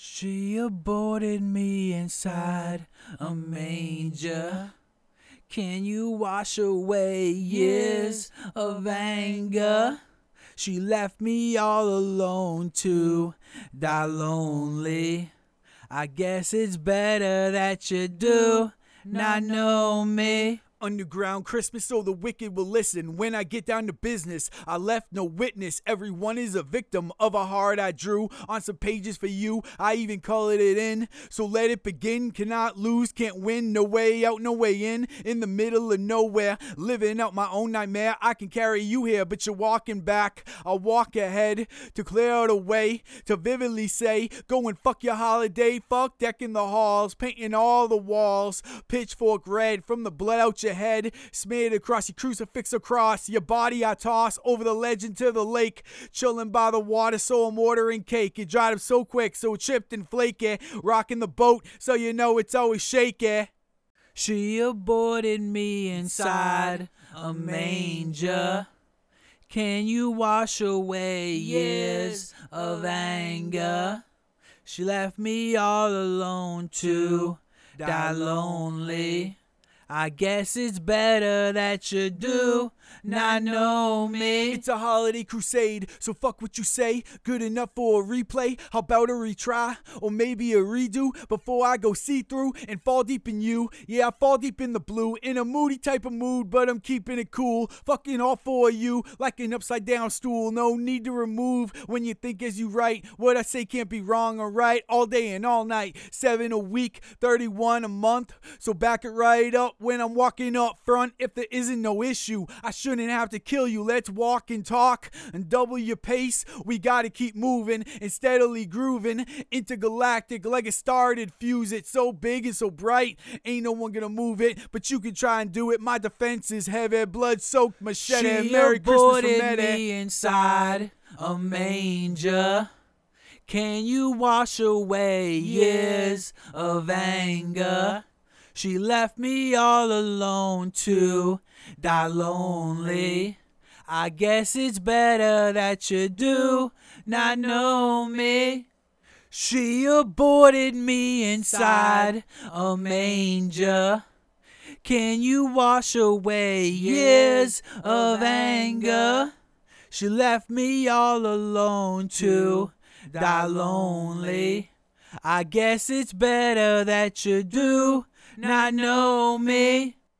She aborted me inside a manger. Can you wash away years of anger? She left me all alone to die lonely. I guess it's better that you do not know me. Underground Christmas so the wicked will listen. When I get down to business, I left no witness. Everyone is a victim of a heart I drew on some pages for you. I even colored it in. So let it begin. Cannot lose, can't win. No way out, no way in. In the middle of nowhere, living out my own nightmare. I can carry you here, but you're walking back. I'll walk ahead to clear out a way to vividly say, go and fuck your holiday. Fuck decking the halls, painting all the walls. Pitchfork red from the blood out your head, smeared across your crucifix across your body. I toss over the ledge into the lake, chilling by the water, so I'm ordering cake. It dried up so quick, so chipped and flaky, rocking the boat, so you know it's always shaky. She aborted me inside a manger. Can you wash away years of anger? She left me all alone to die lonely. I guess it's better that you do not know me. It's a holiday crusade, so fuck what you say. Good enough for a replay? How about a retry? Or maybe a redo before I go see-through and fall deep in you. Yeah, I fall deep in the blue, in a moody type of mood, but I'm keeping it cool. Fucking all four of you, like an upside down stool. No need to remove when you think as you write. What I say can't be wrong or right. All day and all night, 7 a week, 31 a month. So back it right up when I'm walking up front. If there isn't no issue, I shouldn't have to kill you. Let's walk and talk and double your pace. We gotta keep moving and steadily grooving. Intergalactic like it started. Fuse it so big and so bright. Ain't no one gonna move it, but you can try and do it. My defense is heavy, blood soaked machete. She Merry Christmas from aborted Eddie. me inside a manger. Can you wash away years of anger? She left me all alone to die lonely. I guess it's better that you do not know me. She aborted me inside a manger. Can you wash away years of anger? She left me all alone to die lonely. I guess it's better that you do not know me.